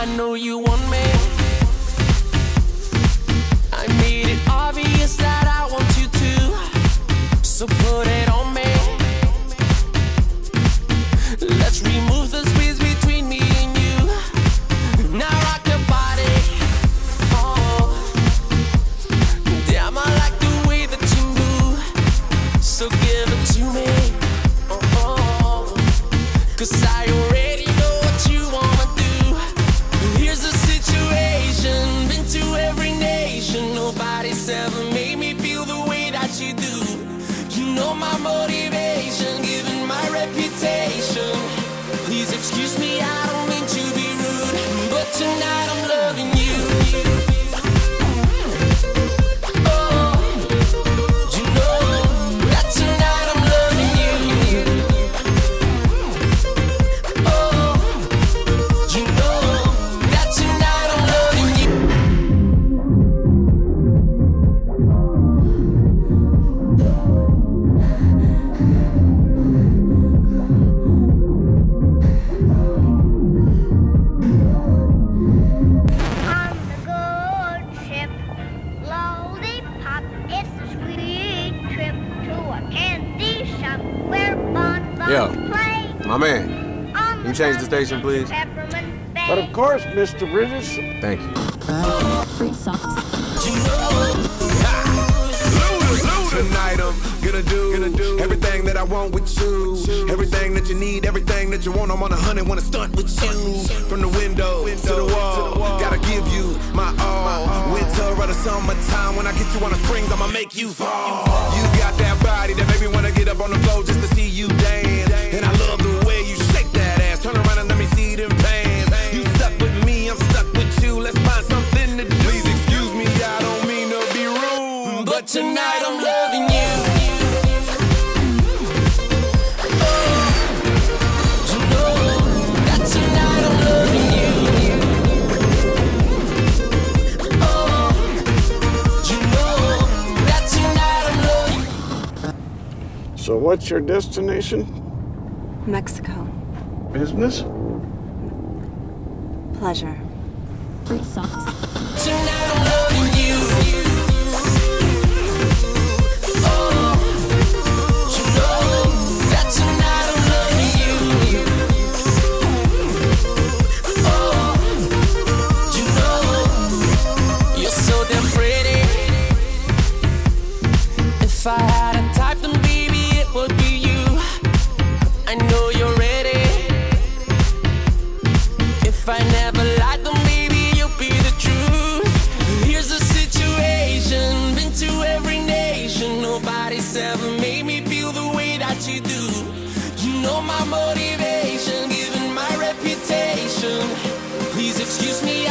I know you want me. I made it obvious that I want you to, so put it on me. Let's remove the space between me and you. Now rock your body. Oh, damn, I like the way that you move, so give it to me. Oh, 'cause I already know what you wanna do. Here's the situation, been to every nation. Nobody's ever made me feel the way that you do. You know my motivation, given my reputation. Please excuse me, I don't mean to be rude, but tonight I'm loving you. Oh, you know that tonight I'm loving you. Oh, you know that tonight I'm loving you. On the good ship, Lollipop, it's a sweet trip to a candy shop where bonbons play. My man, On can you change the station, please? Peppermint Bay. But of course, Mr. Bridges. Thank you. Free socks. Tonight I'm gonna do everything that I want with you. Everything that you need, everything that you want. I'm on 100, wanna stunt with you. From the window to the wall, gotta give you my all. Winter or the summertime, when I get you on the springs, I'ma make you fall. You got that body that make me wanna get up on the floor just to see you dance. And I love the way you shake that ass. Turn around and let me see them pants. You stuck with me, I'm stuck with you. Let's find something to do. Please excuse me, I don't mean to be rude, But tonight I'm loving you. Oh, you know that tonight I'm loving you. Oh, you know that tonight I'm loving you. So what's your destination? Mexico. Business? Pleasure. Free socks. Tonight I'm loving you. Oh, you know that tonight I'm loving you. Oh, you know you're so damn pretty. If I had a type, then baby it would be you. I know you're ready. If I never lied, then maybe you'll be the truth. Here's the situation, been to every nation. Nobody's ever made me feel the way that you do. You know my motivation, given my reputation. Please excuse me,